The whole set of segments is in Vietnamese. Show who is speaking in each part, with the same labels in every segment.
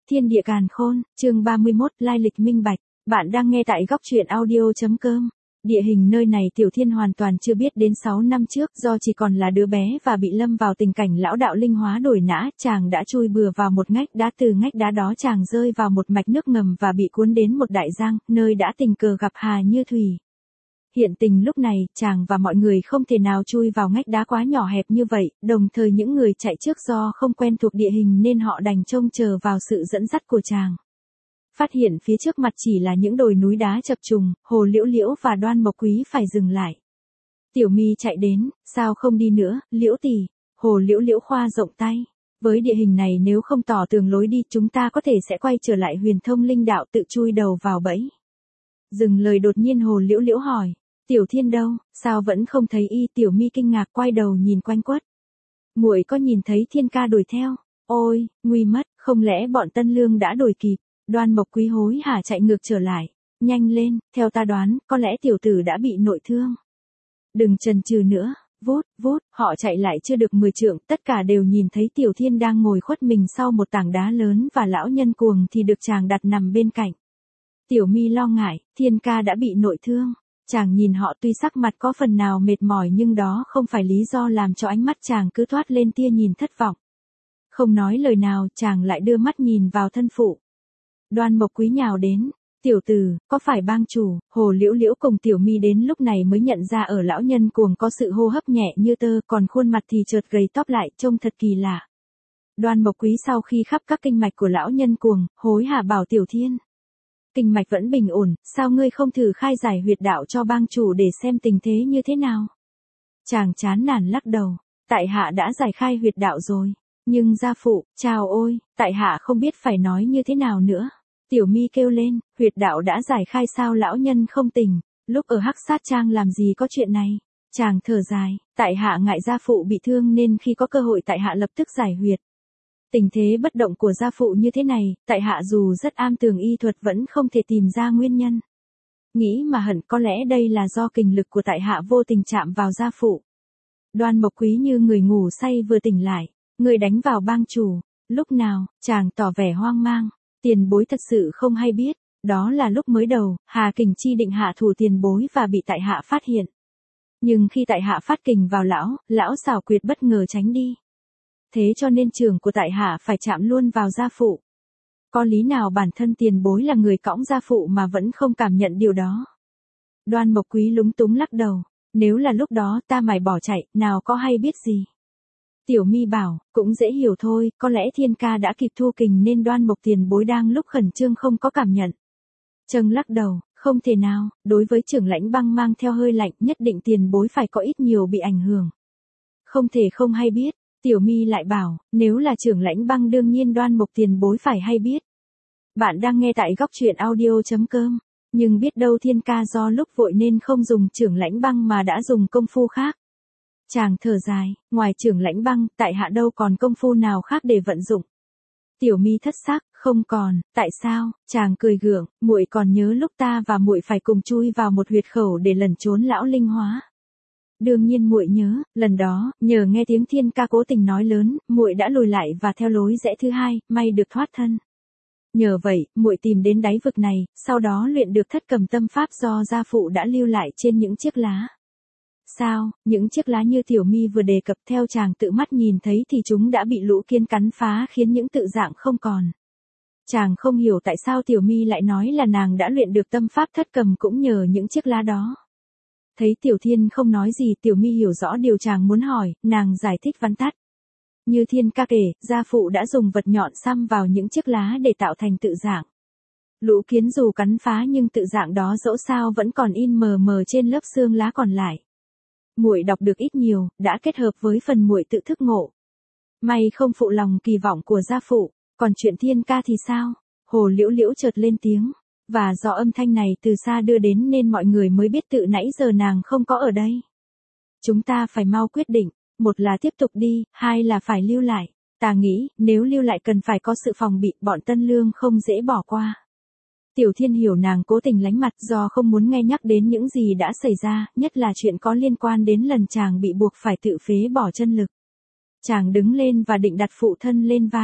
Speaker 1: Thiên địa càn khôn, chương 31, lai lịch minh bạch. Bạn đang nghe tại góc truyện audio.com. Địa hình nơi này Tiểu Thiên hoàn toàn chưa biết đến 6 năm trước, do chỉ còn là đứa bé và bị lâm vào tình cảnh lão đạo linh hóa đổi nã, chàng đã chui bừa vào một ngách đá, từ ngách đá đó chàng rơi vào một mạch nước ngầm và bị cuốn đến một đại giang, nơi đã tình cờ gặp Hà Như Thủy. Hiện tình lúc này, chàng và mọi người không thể nào chui vào ngách đá quá nhỏ hẹp như vậy, đồng thời những người chạy trước do không quen thuộc địa hình nên họ đành trông chờ vào sự dẫn dắt của chàng. Phát hiện phía trước mặt chỉ là những đồi núi đá chập trùng, Hồ Liễu Liễu và Đoan Mộc Quý phải dừng lại. Tiểu Mi chạy đến, sao không đi nữa, Liễu tỷ, Hồ Liễu Liễu khoa rộng tay. Với địa hình này nếu không tỏ tường lối đi chúng ta có thể sẽ quay trở lại Huyền Thông Linh Đạo tự chui đầu vào bẫy. Dừng lời đột nhiên Hồ Liễu Liễu hỏi, Tiểu Thiên đâu, sao vẫn không thấy y? Tiểu Mi kinh ngạc quay đầu nhìn quanh quất. Muội có nhìn thấy Thiên ca đuổi theo? Ôi, nguy mất, không lẽ bọn Tân Lương đã đuổi kịp? Đoan Mộc Quý hối hả chạy ngược trở lại. Nhanh lên, theo ta đoán, có lẽ tiểu tử đã bị nội thương. Đừng chần chừ nữa, vút, vút, họ chạy lại chưa được 10 trượng, tất cả đều nhìn thấy Tiểu Thiên đang ngồi khuất mình sau một tảng đá lớn và lão nhân cuồng thì được chàng đặt nằm bên cạnh. Tiểu Mi lo ngại, Thiên ca đã bị nội thương. Chàng nhìn họ tuy sắc mặt có phần nào mệt mỏi nhưng đó không phải lý do làm cho ánh mắt chàng cứ thoát lên tia nhìn thất vọng. Không nói lời nào chàng lại đưa mắt nhìn vào thân phụ. Đoan Mộc Quý nhào đến, tiểu tử, có phải bang chủ? Hồ Liễu Liễu cùng Tiểu Mi đến lúc này mới nhận ra ở lão nhân cuồng có sự hô hấp nhẹ như tơ, còn khuôn mặt thì chợt gầy tóp lại trông thật kỳ lạ. Đoan Mộc Quý sau khi khắp các kinh mạch của lão nhân cuồng, hối hả bảo Tiểu Thiên. Kinh mạch vẫn bình ổn, sao ngươi không thử khai giải huyệt đạo cho bang chủ để xem tình thế như thế nào? Chàng chán nản lắc đầu, tại hạ đã giải khai huyệt đạo rồi, nhưng gia phụ, chào ôi, tại hạ không biết phải nói như thế nào nữa. Tiểu Mi kêu lên, huyệt đạo đã giải khai sao? Lão nhân không tỉnh, lúc ở Hắc Sát Trang làm gì có chuyện này? Chàng thở dài, tại hạ ngại gia phụ bị thương nên khi có cơ hội tại hạ lập tức giải huyệt. Tình thế bất động của gia phụ như thế này, tại hạ dù rất am tường y thuật vẫn không thể tìm ra nguyên nhân. Nghĩ mà hận, có lẽ đây là do kình lực của tại hạ vô tình chạm vào gia phụ. Đoan Mộc Quý như người ngủ say vừa tỉnh lại, người đánh vào bang chủ, lúc nào? Chàng tỏ vẻ hoang mang, tiền bối thật sự không hay biết, đó là lúc mới đầu, Hà Kình chi định hạ thủ tiền bối và bị tại hạ phát hiện. Nhưng khi tại hạ phát kình vào lão xảo quyệt bất ngờ tránh đi. Thế cho nên trường của tại hạ phải chạm luôn vào gia phụ. Có lý nào bản thân tiền bối là người cõng gia phụ mà vẫn không cảm nhận điều đó? Đoan Mộc Quý lúng túng lắc đầu, nếu là lúc đó ta mải bỏ chạy, nào có hay biết gì. Tiểu Mi bảo, cũng dễ hiểu thôi, có lẽ Thiên ca đã kịp thu kình nên Đoan Mộc tiền bối đang lúc khẩn trương không có cảm nhận. Trâng lắc đầu, không thể nào, đối với trưởng lãnh băng mang theo hơi lạnh nhất định tiền bối phải có ít nhiều bị ảnh hưởng. Không thể không hay biết. Tiểu Mi lại bảo, nếu là trưởng lãnh băng đương nhiên Đoan Mộc tiền bối phải hay biết. Bạn đang nghe tại góc truyện audio.com, nhưng biết đâu Thiên ca do lúc vội nên không dùng trưởng lãnh băng mà đã dùng công phu khác. Chàng thở dài, ngoài trưởng lãnh băng, tại hạ đâu còn công phu nào khác để vận dụng. Tiểu Mi thất sắc, không còn, tại sao? Chàng cười gượng, muội còn nhớ lúc ta và muội phải cùng chui vào một huyệt khẩu để lẩn trốn lão linh hóa. Đương nhiên muội nhớ, lần đó, nhờ nghe tiếng Thiên ca cố tình nói lớn, muội đã lùi lại và theo lối rẽ thứ hai, may được thoát thân. Nhờ vậy, muội tìm đến đáy vực này, sau đó luyện được thất cầm tâm pháp do gia phụ đã lưu lại trên những chiếc lá. Sao, những chiếc lá như Tiểu Mi vừa đề cập theo chàng tự mắt nhìn thấy thì chúng đã bị lũ kiến cắn phá khiến những tự dạng không còn. Chàng không hiểu tại sao Tiểu Mi lại nói là nàng đã luyện được tâm pháp thất cầm cũng nhờ những chiếc lá đó. Thấy Tiểu Thiên không nói gì, Tiểu Mi hiểu rõ điều chàng muốn hỏi, nàng giải thích vắn tắt. Như Thiên ca kể, gia phụ đã dùng vật nhọn xăm vào những chiếc lá để tạo thành tự dạng. Lũ kiến dù cắn phá nhưng tự dạng đó dẫu sao vẫn còn in mờ mờ trên lớp xương lá còn lại. Muội đọc được ít nhiều, đã kết hợp với phần muội tự thức ngộ. May không phụ lòng kỳ vọng của gia phụ, còn chuyện Thiên ca thì sao? Hồ Liễu Liễu chợt lên tiếng. Và do âm thanh này từ xa đưa đến nên mọi người mới biết tự nãy giờ nàng không có ở đây. Chúng ta phải mau quyết định, một là tiếp tục đi, hai là phải lưu lại. Ta nghĩ, nếu lưu lại cần phải có sự phòng bị, bọn Tân Lương không dễ bỏ qua. Tiểu Thiên hiểu nàng cố tình lánh mặt do không muốn nghe nhắc đến những gì đã xảy ra, nhất là chuyện có liên quan đến lần chàng bị buộc phải tự phế bỏ chân lực. Chàng đứng lên và định đặt phụ thân lên vai.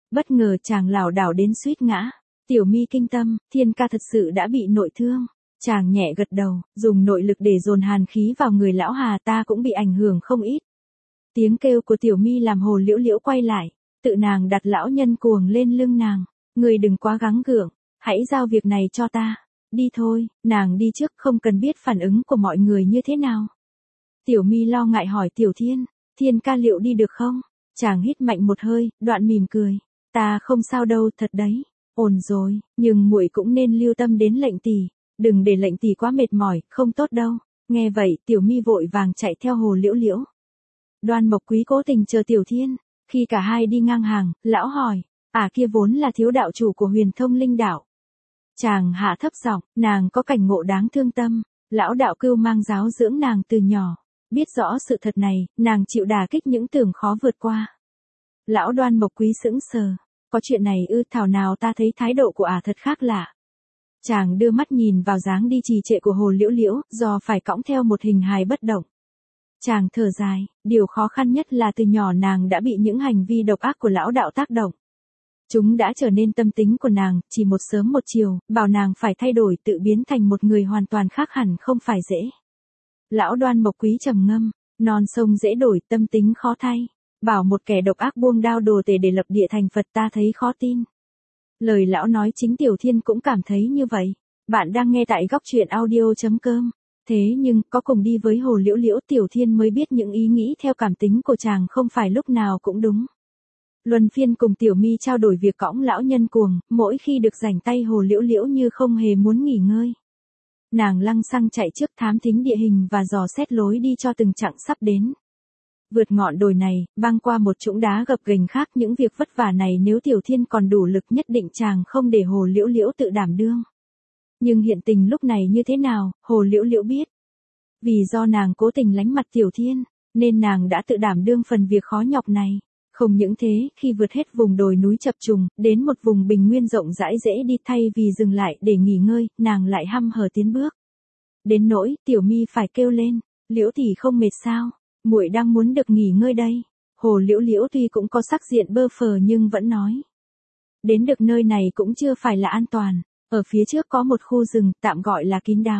Speaker 1: Bất ngờ chàng lảo đảo đến suýt ngã. Tiểu Mi kinh tâm, Thiên ca thật sự đã bị nội thương. Chàng nhẹ gật đầu, dùng nội lực để dồn hàn khí vào người lão Hà, ta cũng bị ảnh hưởng không ít. Tiếng kêu của Tiểu Mi làm Hồ Liễu Liễu quay lại, tự nàng đặt lão nhân cuồng lên lưng nàng. Người đừng quá gắng gượng, hãy giao việc này cho ta. Đi thôi, nàng đi trước, không cần biết phản ứng của mọi người như thế nào. Tiểu Mi lo ngại hỏi Tiểu Thiên, Thiên ca liệu đi được không? Chàng hít mạnh một hơi, đoạn mỉm cười. Ta không sao đâu, thật đấy. Ổn rồi, nhưng muội cũng nên lưu tâm đến lệnh tỷ. Đừng để lệnh tỷ quá mệt mỏi, không tốt đâu. Nghe vậy, Tiểu Mi vội vàng chạy theo Hồ Liễu Liễu. Đoan Mộc Quý cố tình chờ Tiểu Thiên. Khi cả hai đi ngang hàng, lão hỏi, kia vốn là thiếu đạo chủ của Huyền Thông Linh đạo. Chàng hạ thấp giọng, nàng có cảnh ngộ đáng thương tâm. Lão đạo cưu mang giáo dưỡng nàng từ nhỏ. Biết rõ sự thật này, nàng chịu đả kích những tưởng khó vượt qua. Lão Đoan Mộc Quý sững sờ. Có chuyện này ư? Thảo nào ta thấy thái độ của thật khác lạ. Chàng đưa mắt nhìn vào dáng đi trì trệ của Hồ Liễu Liễu, do phải cõng theo một hình hài bất động. Chàng thở dài, điều khó khăn nhất là từ nhỏ nàng đã bị những hành vi độc ác của lão đạo tác động. Chúng đã trở nên tâm tính của nàng, chỉ một sớm một chiều, bảo nàng phải thay đổi, tự biến thành một người hoàn toàn khác hẳn không phải dễ. Lão Đoan Mộc Quý trầm ngâm, non sông dễ đổi, tâm tính khó thay. Bảo một kẻ độc ác buông đao đồ tể để lập địa thành Phật, ta thấy khó tin. Lời lão nói chính Tiểu Thiên cũng cảm thấy như vậy. Bạn đang nghe tại góc truyện audio.com. Thế nhưng, có cùng đi với Hồ Liễu Liễu, Tiểu Thiên mới biết những ý nghĩ theo cảm tính của chàng không phải lúc nào cũng đúng. Luân phiên cùng Tiểu Mi trao đổi việc cõng lão nhân cuồng, mỗi khi được rảnh tay Hồ Liễu Liễu như không hề muốn nghỉ ngơi. Nàng lăng xăng chạy trước thám thính địa hình và dò xét lối đi cho từng chặng sắp đến. Vượt ngọn đồi này, băng qua một trũng đá gập ghềnh khác, những việc vất vả này nếu Tiểu Thiên còn đủ lực nhất định chàng không để Hồ Liễu Liễu tự đảm đương. Nhưng hiện tình lúc này như thế nào, Hồ Liễu Liễu biết. Vì do nàng cố tình lánh mặt Tiểu Thiên, nên nàng đã tự đảm đương phần việc khó nhọc này. Không những thế, khi vượt hết vùng đồi núi chập trùng, đến một vùng bình nguyên rộng rãi dễ đi, thay vì dừng lại để nghỉ ngơi, nàng lại hăm hở tiến bước. Đến nỗi, Tiểu Mi phải kêu lên, Liễu tỷ không mệt sao? Muội đang muốn được nghỉ ngơi đây. Hồ Liễu Liễu tuy cũng có sắc diện bơ phờ nhưng vẫn nói. Đến được nơi này cũng chưa phải là an toàn. Ở phía trước có một khu rừng, tạm gọi là kín đáo.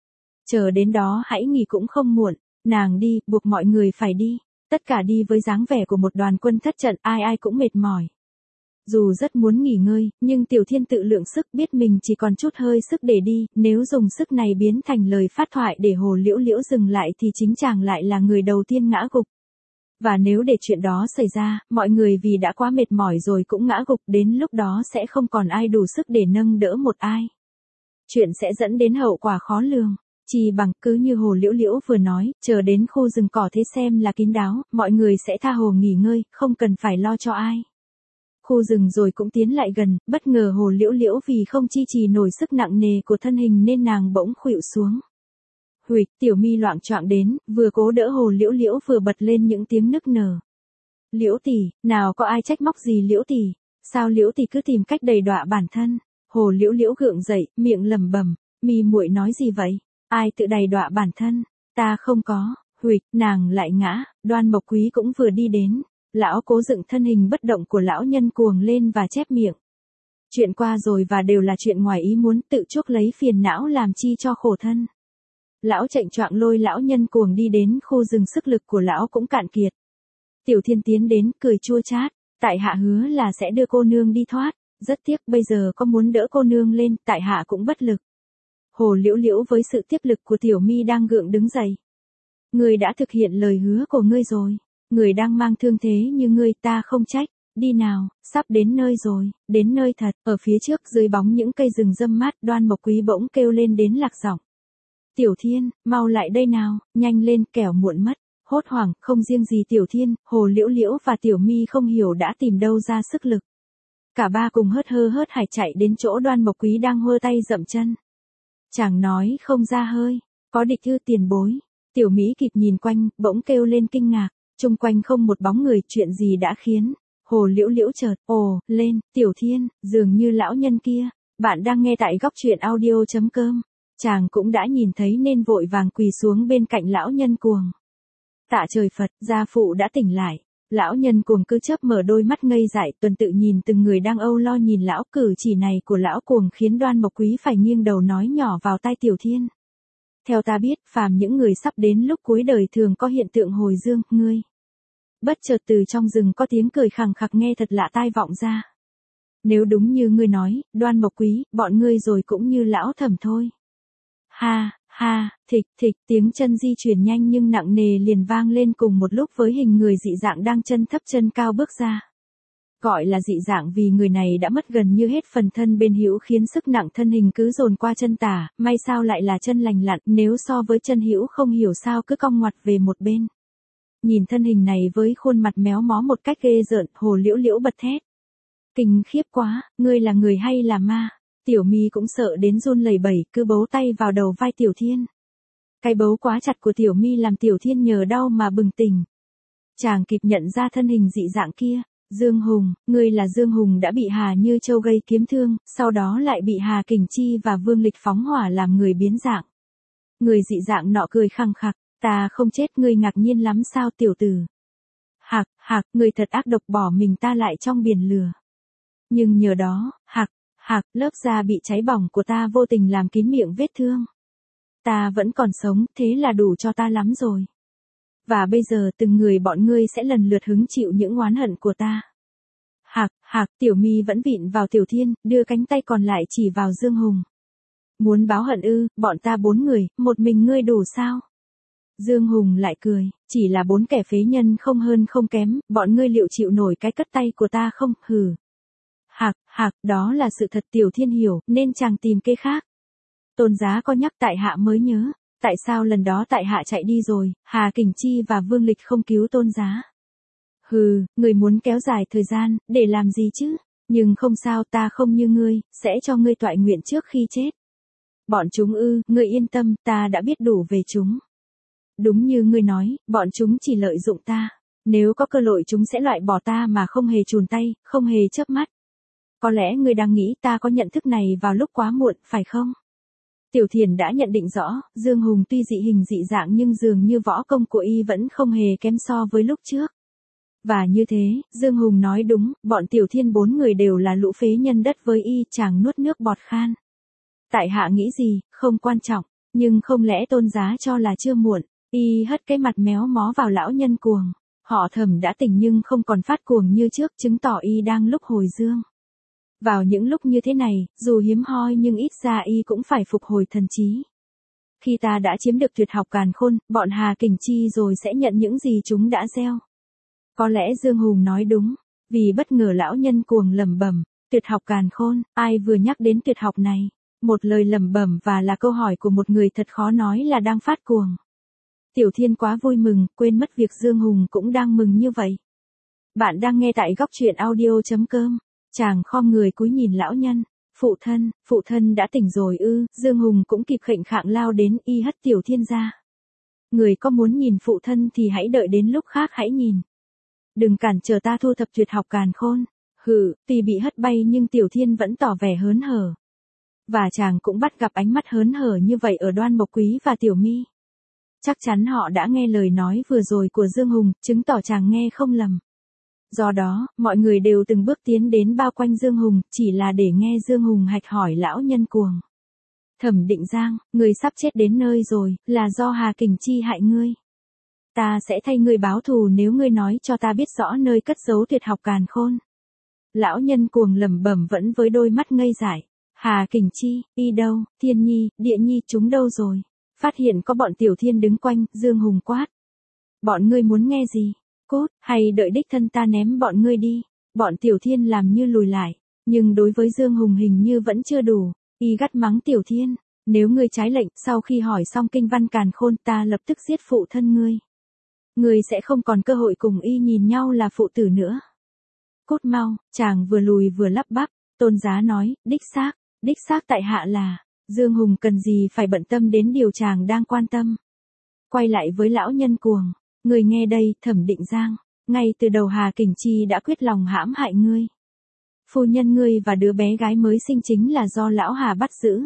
Speaker 1: Chờ đến đó hãy nghỉ cũng không muộn. Nàng đi, buộc mọi người phải đi. Tất cả đi với dáng vẻ của một đoàn quân thất trận, ai ai cũng mệt mỏi. Dù rất muốn nghỉ ngơi, nhưng Tiểu Thiên tự lượng sức, biết mình chỉ còn chút hơi sức để đi, nếu dùng sức này biến thành lời phát thoại để Hồ Liễu Liễu dừng lại thì chính chàng lại là người đầu tiên ngã gục. Và nếu để chuyện đó xảy ra, mọi người vì đã quá mệt mỏi rồi cũng ngã gục, đến lúc đó sẽ không còn ai đủ sức để nâng đỡ một ai. Chuyện sẽ dẫn đến hậu quả khó lường. Chỉ bằng cứ như Hồ Liễu Liễu vừa nói, chờ đến khu rừng cỏ thế xem là kín đáo, mọi người sẽ tha hồ nghỉ ngơi, không cần phải lo cho ai. Khu rừng rồi cũng tiến lại gần, bất ngờ Hồ Liễu Liễu vì không chi trì nổi sức nặng nề của thân hình nên nàng bỗng khuỵu xuống. Huỵch, Tiểu Mi loạng choạng đến, vừa cố đỡ Hồ Liễu Liễu vừa bật lên những tiếng nức nở. Liễu tỷ, nào có ai trách móc gì Liễu tỷ, sao Liễu tỷ cứ tìm cách đầy đọa bản thân? Hồ Liễu Liễu gượng dậy, miệng lẩm bẩm, Mi muội nói gì vậy? Ai tự đầy đọa bản thân? Ta không có. Huỵch, nàng lại ngã. Đoan Mộc Quý cũng vừa đi đến. Lão cố dựng thân hình bất động của lão nhân cuồng lên và chép miệng. Chuyện qua rồi và đều là chuyện ngoài ý muốn, tự chuốc lấy phiền não làm chi cho khổ thân. Lão chệnh choạng lôi lão nhân cuồng đi đến khu rừng, sức lực của lão cũng cạn kiệt. Tiểu Thiên tiến đến, cười chua chát, tại hạ hứa là sẽ đưa cô nương đi thoát, rất tiếc bây giờ có muốn đỡ cô nương lên, tại hạ cũng bất lực. Hồ Liễu Liễu với sự tiếp lực của Tiểu Mi đang gượng đứng dậy. Người đã thực hiện lời hứa của ngươi rồi. Người đang mang thương thế như ngươi, ta không trách. Đi nào, sắp đến nơi rồi, đến nơi thật. Ở phía trước dưới bóng những cây rừng râm mát, Đoan Mộc Quý bỗng kêu lên đến lạc giọng. Tiểu Thiên, mau lại đây nào, nhanh lên, kẻo muộn mất. Hốt hoảng, không riêng gì Tiểu Thiên, Hồ Liễu Liễu và Tiểu Mi không hiểu đã tìm đâu ra sức lực. Cả ba cùng hớt hải chạy đến chỗ Đoan Mộc Quý đang hơ tay dậm chân. Chàng nói không ra hơi, có địch ư tiền bối. Tiểu Mỹ kịp nhìn quanh, bỗng kêu lên kinh ngạc, chung quanh không một bóng người, chuyện gì đã khiến Hồ Liễu Liễu chợt ồ lên. Tiểu Thiên, dường như lão nhân kia. Bạn đang nghe tại góc truyện audio.com. Chàng cũng đã nhìn thấy nên vội vàng quỳ xuống bên cạnh lão nhân cuồng. Tạ trời Phật, gia phụ đã tỉnh lại. Lão nhân cuồng cứ chớp mở đôi mắt ngây dại, tuần tự nhìn từng người đang âu lo nhìn lão. Cử chỉ này của lão cuồng khiến Đoan Mộc Quý phải nghiêng đầu nói nhỏ vào tai Tiểu Thiên. Theo ta biết, phàm những người sắp đến lúc cuối đời thường có hiện tượng hồi dương, ngươi. Bất chợt từ trong rừng có tiếng cười khằng khặc nghe thật lạ tai vọng ra. Nếu đúng như ngươi nói, Đoan Mộc Quý, bọn ngươi rồi cũng như lão Thẩm thôi. Ha, ha, thịch thịch, tiếng chân di chuyển nhanh nhưng nặng nề liền vang lên cùng một lúc với hình người dị dạng đang chân thấp chân cao bước ra. Gọi là dị dạng vì người này đã mất gần như hết phần thân bên hữu khiến sức nặng thân hình cứ dồn qua chân tả, may sao lại là chân lành lặn, nếu so với chân hữu không hiểu sao cứ cong ngoặt về một bên. Nhìn thân hình này với khuôn mặt méo mó một cách ghê rợn, Hồ Liễu Liễu bật thét. Kinh khiếp quá, ngươi là người hay là ma? Tiểu Mi cũng sợ đến run lẩy bẩy, cứ bấu tay vào đầu vai Tiểu Thiên. Cái bấu quá chặt của Tiểu Mi làm Tiểu Thiên nhờ đau mà bừng tỉnh. Chàng kịp nhận ra thân hình dị dạng kia. Dương Hùng, ngươi là Dương Hùng đã bị Hà Như Châu gây kiếm thương, sau đó lại bị Hà Kình Chi và Vương Lịch phóng hỏa làm người biến dạng. Người dị dạng nọ cười khăng khặc, ta không chết, ngươi ngạc nhiên lắm sao tiểu tử? Hạc, hạc, ngươi thật ác độc, bỏ mình ta lại trong biển lửa. Nhưng nhờ đó, hạc, hạc, lớp da bị cháy bỏng của ta vô tình làm kín miệng vết thương. Ta vẫn còn sống, thế là đủ cho ta lắm rồi. Và bây giờ từng người bọn ngươi sẽ lần lượt hứng chịu những oán hận của ta. Hạc, hạc, Tiểu Mi vẫn vịn vào Tiểu Thiên, đưa cánh tay còn lại chỉ vào Dương Hùng. Muốn báo hận ư, bọn ta 4 người, một mình ngươi đủ sao? Dương Hùng lại cười, chỉ là 4 kẻ phế nhân không hơn không kém, bọn ngươi liệu chịu nổi cái cất tay của ta không, hừ. Hạc, hạc, đó là sự thật. Tiểu Thiên hiểu, nên chàng tìm kê khác. Tôn giá có nhắc tại hạ mới nhớ. Tại sao lần đó tại hạ chạy đi rồi, Hà Kình Chi và Vương Lịch không cứu tôn giá? Hừ, người muốn kéo dài thời gian, để làm gì chứ? Nhưng không sao, ta không như ngươi, sẽ cho ngươi toại nguyện trước khi chết. Bọn chúng ư, ngươi yên tâm, ta đã biết đủ về chúng. Đúng như ngươi nói, bọn chúng chỉ lợi dụng ta. Nếu có cơ hội chúng sẽ loại bỏ ta mà không hề chùn tay, không hề chớp mắt. Có lẽ ngươi đang nghĩ ta có nhận thức này vào lúc quá muộn, phải không? Tiểu Thiền đã nhận định rõ, Dương Hùng tuy dị hình dị dạng nhưng dường như võ công của y vẫn không hề kém so với lúc trước. Và như thế, Dương Hùng nói đúng, bọn Tiểu Thiên 4 người đều là lũ phế nhân đất với y. Chàng nuốt nước bọt khan. Tại hạ nghĩ gì, không quan trọng, nhưng không lẽ tôn giá cho là chưa muộn? Y hất cái mặt méo mó vào lão nhân cuồng. Họ Thẩm đã tỉnh nhưng không còn phát cuồng như trước, chứng tỏ y đang lúc hồi dương. Vào những lúc như thế này, dù hiếm hoi nhưng ít ra y cũng phải phục hồi thần trí. Khi ta đã chiếm được tuyệt học càn khôn, bọn Hà Kình Chi rồi sẽ nhận những gì chúng đã gieo. Có lẽ Dương Hùng nói đúng, vì bất ngờ lão nhân cuồng lẩm bẩm, tuyệt học càn khôn, ai vừa nhắc đến tuyệt học này? Một lời lẩm bẩm và là câu hỏi của một người thật khó nói là đang phát cuồng. Tiểu Thiên quá vui mừng, quên mất việc Dương Hùng cũng đang mừng như vậy. Bạn đang nghe tại góc truyện audio.com. Chàng khom người cúi nhìn lão nhân. Phụ thân đã tỉnh rồi ư? Dương Hùng cũng kịp khệnh khạng lao đến, y hất Tiểu Thiên ra. Người có muốn nhìn phụ thân thì hãy đợi đến lúc khác hãy nhìn. Đừng cản trở ta thu thập tuyệt học càn khôn. Hừ, tuy bị hất bay nhưng Tiểu Thiên vẫn tỏ vẻ hớn hở. Và chàng cũng bắt gặp ánh mắt hớn hở như vậy ở Đoan Mộc Quý và Tiểu Mi. Chắc chắn họ đã nghe lời nói vừa rồi của Dương Hùng, chứng tỏ chàng nghe không lầm. Do đó, mọi người đều từng bước tiến đến bao quanh Dương Hùng, chỉ là để nghe Dương Hùng hạch hỏi lão nhân cuồng. Thẩm Định Giang, ngươi sắp chết đến nơi rồi, là do Hà Kình Chi hại ngươi. Ta sẽ thay ngươi báo thù nếu ngươi nói cho ta biết rõ nơi cất giấu tuyệt học càn khôn. Lão nhân cuồng lẩm bẩm vẫn với đôi mắt ngây dại. Hà Kình Chi, y đâu, Thiên Nhi, Địa Nhi chúng đâu rồi? Phát hiện có bọn Tiểu Thiên đứng quanh, Dương Hùng quát. Bọn ngươi muốn nghe gì? Cốt, hay đợi đích thân ta ném bọn ngươi đi? Bọn Tiểu Thiên làm như lùi lại, nhưng đối với Dương Hùng hình như vẫn chưa đủ. Y gắt mắng Tiểu Thiên, nếu ngươi trái lệnh, sau khi hỏi xong kinh văn càn khôn ta lập tức giết phụ thân ngươi. Ngươi sẽ không còn cơ hội cùng y nhìn nhau là phụ tử nữa. Cốt mau, chàng vừa lùi vừa lắp bắp, tôn giá nói, đích xác tại hạ là, Dương Hùng cần gì phải bận tâm đến điều chàng đang quan tâm. Quay lại với lão nhân cuồng, người nghe đây, Thẩm Định Giang, ngay từ đầu Hà Kình Chi đã quyết lòng hãm hại ngươi. Phu nhân ngươi và đứa bé gái mới sinh chính là do lão Hà bắt giữ.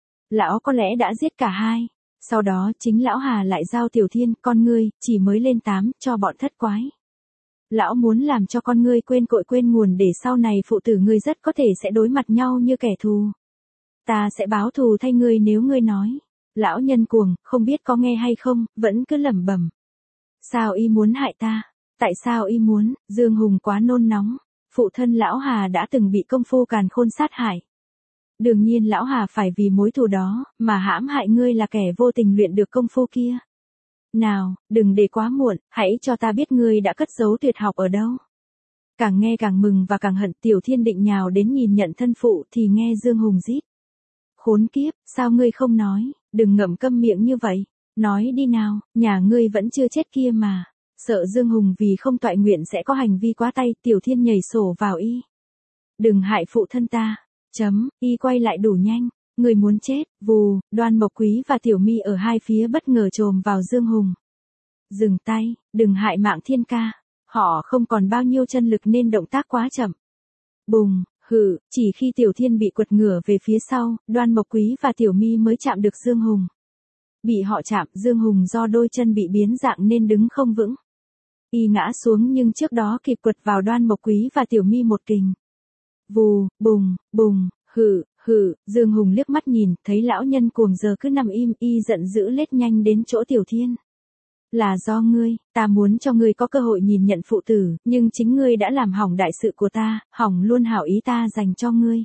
Speaker 1: Lão có lẽ đã giết cả hai, sau đó chính lão Hà lại giao Tiểu Thiên, con ngươi, chỉ mới lên 8, cho bọn thất quái. Lão muốn làm cho con ngươi quên cội quên nguồn để sau này phụ tử ngươi rất có thể sẽ đối mặt nhau như kẻ thù. Ta sẽ báo thù thay ngươi nếu ngươi nói. Lão nhân cuồng, không biết có nghe hay không, vẫn cứ lẩm bẩm. Sao y muốn hại ta? Tại sao y muốn? Dương Hùng quá nôn nóng. Phụ thân lão Hà đã từng bị công phu càn khôn sát hại. Đương nhiên lão Hà phải vì mối thù đó, mà hãm hại ngươi là kẻ vô tình luyện được công phu kia. Nào, đừng để quá muộn, hãy cho ta biết ngươi đã cất giấu tuyệt học ở đâu. Càng nghe càng mừng và càng hận, Tiểu Thiên định nhào đến nhìn nhận thân phụ thì nghe Dương Hùng rít. Khốn kiếp, sao ngươi không nói, đừng ngậm câm miệng như vậy, nói đi nào, nhà ngươi vẫn chưa chết kia mà. Sợ Dương Hùng vì không toại nguyện sẽ có hành vi quá tay, Tiểu Thiên nhảy sổ vào y. Đừng hại phụ thân ta. Y quay lại đủ nhanh. Người muốn chết, vù, Đoan Mộc Quý và Tiểu Mi ở hai phía bất ngờ chồm vào Dương Hùng. Dừng tay, đừng hại mạng Thiên ca. Họ không còn bao nhiêu chân lực nên động tác quá chậm. Bùng, hừ, chỉ khi Tiểu Thiên bị quật ngửa về phía sau, Đoan Mộc Quý và Tiểu Mi mới chạm được Dương Hùng. Bị họ chạm, Dương Hùng do đôi chân bị biến dạng nên đứng không vững. Y ngã xuống nhưng trước đó kịp quật vào Đoan Mộc Quý và Tiểu Mi một kình. Vù, bùng, bùng, hừ, Dương Hùng liếc mắt nhìn, thấy lão nhân cuồng giờ cứ nằm im, y giận dữ lết nhanh đến chỗ Tiểu Thiên. Là do ngươi, ta muốn cho ngươi có cơ hội nhìn nhận phụ tử, nhưng chính ngươi đã làm hỏng đại sự của ta, hỏng luôn hảo ý ta dành cho ngươi.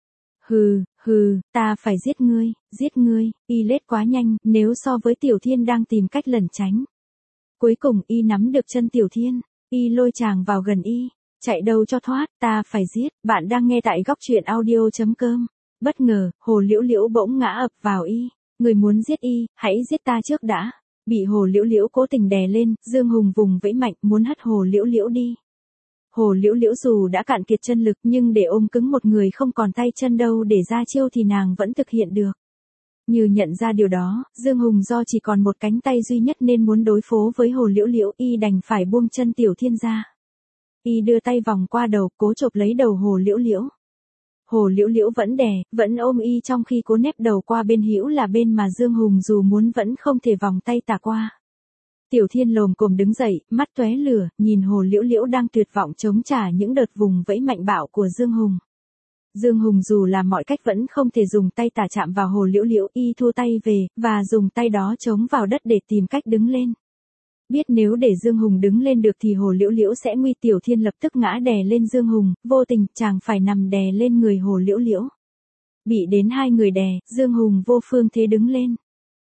Speaker 1: Ta phải giết ngươi, y lết quá nhanh, nếu so với Tiểu Thiên đang tìm cách lẩn tránh. Cuối cùng y nắm được chân Tiểu Thiên, y lôi chàng vào gần y. Chạy đâu cho thoát, ta phải giết. Bạn đang nghe tại góc truyện audio.com. Bất ngờ, Hồ Liễu Liễu bỗng ngã ập vào y. Người muốn giết y, hãy giết ta trước đã. Bị Hồ Liễu Liễu cố tình đè lên, Dương Hùng vùng vẫy mạnh muốn hất Hồ Liễu Liễu đi. Hồ Liễu Liễu dù đã cạn kiệt chân lực nhưng để ôm cứng một người không còn tay chân đâu để ra chiêu thì nàng vẫn thực hiện được. Như nhận ra điều đó, Dương Hùng do chỉ còn một cánh tay duy nhất nên muốn đối phó với Hồ Liễu Liễu y đành phải buông chân Tiểu Thiên ra. Y đưa tay vòng qua đầu, cố chộp lấy đầu Hồ Liễu Liễu. Hồ Liễu Liễu vẫn đè, vẫn ôm y trong khi cố nép đầu qua bên hữu là bên mà Dương Hùng dù muốn vẫn không thể vòng tay tả qua. Tiểu Thiên lồm cồm đứng dậy, mắt tóe lửa, nhìn Hồ Liễu Liễu đang tuyệt vọng chống trả những đợt vùng vẫy mạnh bạo của Dương Hùng. Dương Hùng dù làm mọi cách vẫn không thể dùng tay tả chạm vào Hồ Liễu Liễu, y thua tay về, và dùng tay đó chống vào đất để tìm cách đứng lên. Biết nếu để Dương Hùng đứng lên được thì Hồ Liễu Liễu sẽ nguy. Tiểu Thiên lập tức ngã đè lên Dương Hùng, vô tình chàng phải nằm đè lên người Hồ Liễu Liễu. Bị đến hai người đè, Dương Hùng vô phương thế đứng lên.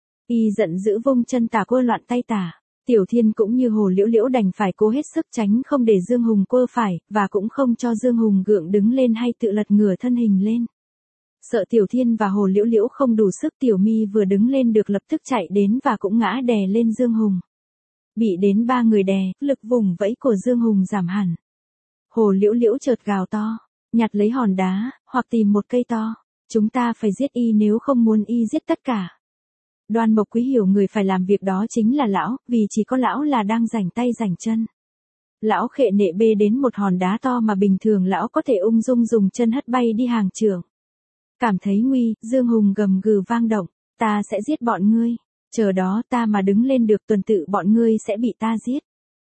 Speaker 1: Y giận dữ vung chân tả quơ loạn tay tả. Tiểu Thiên cũng như Hồ Liễu Liễu đành phải cố hết sức tránh không để Dương Hùng quơ phải, và cũng không cho Dương Hùng gượng đứng lên hay tự lật ngửa thân hình lên. Sợ Tiểu Thiên và Hồ Liễu Liễu không đủ sức, Tiểu Mi vừa đứng lên được lập tức chạy đến và cũng ngã đè lên Dương Hùng. Bị đến ba người đè, lực vùng vẫy của Dương Hùng giảm hẳn. Hồ Liễu Liễu chợt gào to, nhặt lấy hòn đá, hoặc tìm một cây to. Chúng ta phải giết y nếu không muốn y giết tất cả. Đoan Mộc Quý hiểu người phải làm việc đó chính là lão, vì chỉ có lão là đang rảnh tay rảnh chân. Lão khệ nệ bê đến một hòn đá to mà bình thường lão có thể ung dung dùng chân hất bay đi hàng trường. Cảm thấy nguy, Dương Hùng gầm gừ vang động, ta sẽ giết bọn ngươi. Chờ đó ta mà đứng lên được tuần tự bọn ngươi sẽ bị ta giết.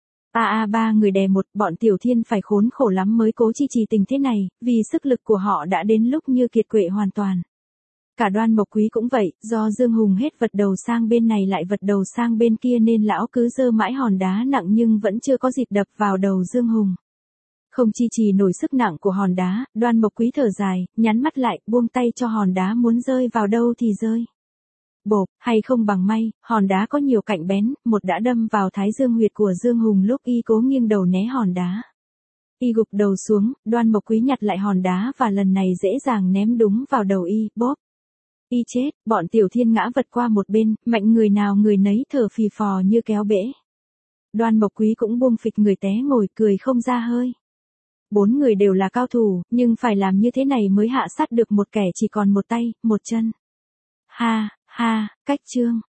Speaker 1: Ba người đè một, bọn Tiểu Thiên phải khốn khổ lắm mới cố chi trì tình thế này, vì sức lực của họ đã đến lúc như kiệt quệ hoàn toàn. Cả Đoan Mộc Quý cũng vậy, do Dương Hùng hết vật đầu sang bên này lại vật đầu sang bên kia nên lão cứ giơ mãi hòn đá nặng nhưng vẫn chưa có dịp đập vào đầu Dương Hùng. Không chi trì nổi sức nặng của hòn đá, Đoan Mộc Quý thở dài, nhắn mắt lại, buông tay cho hòn đá muốn rơi vào đâu thì rơi. Bộp, hay không bằng may, hòn đá có nhiều cạnh bén, một đã đâm vào thái dương huyệt của Dương Hùng lúc y cố nghiêng đầu né hòn đá. Y gục đầu xuống, Đoan Mộc Quý nhặt lại hòn đá và lần này dễ dàng ném đúng vào đầu y, bóp. Y chết, bọn Tiểu Thiên ngã vật qua một bên, mạnh người nào người nấy thở phì phò như kéo bể. Đoan Mộc Quý cũng buông phịch người té ngồi cười không ra hơi. Bốn người đều là cao thủ, nhưng phải làm như thế này mới hạ sát được một kẻ chỉ còn một tay, một chân. Ha, cách chương.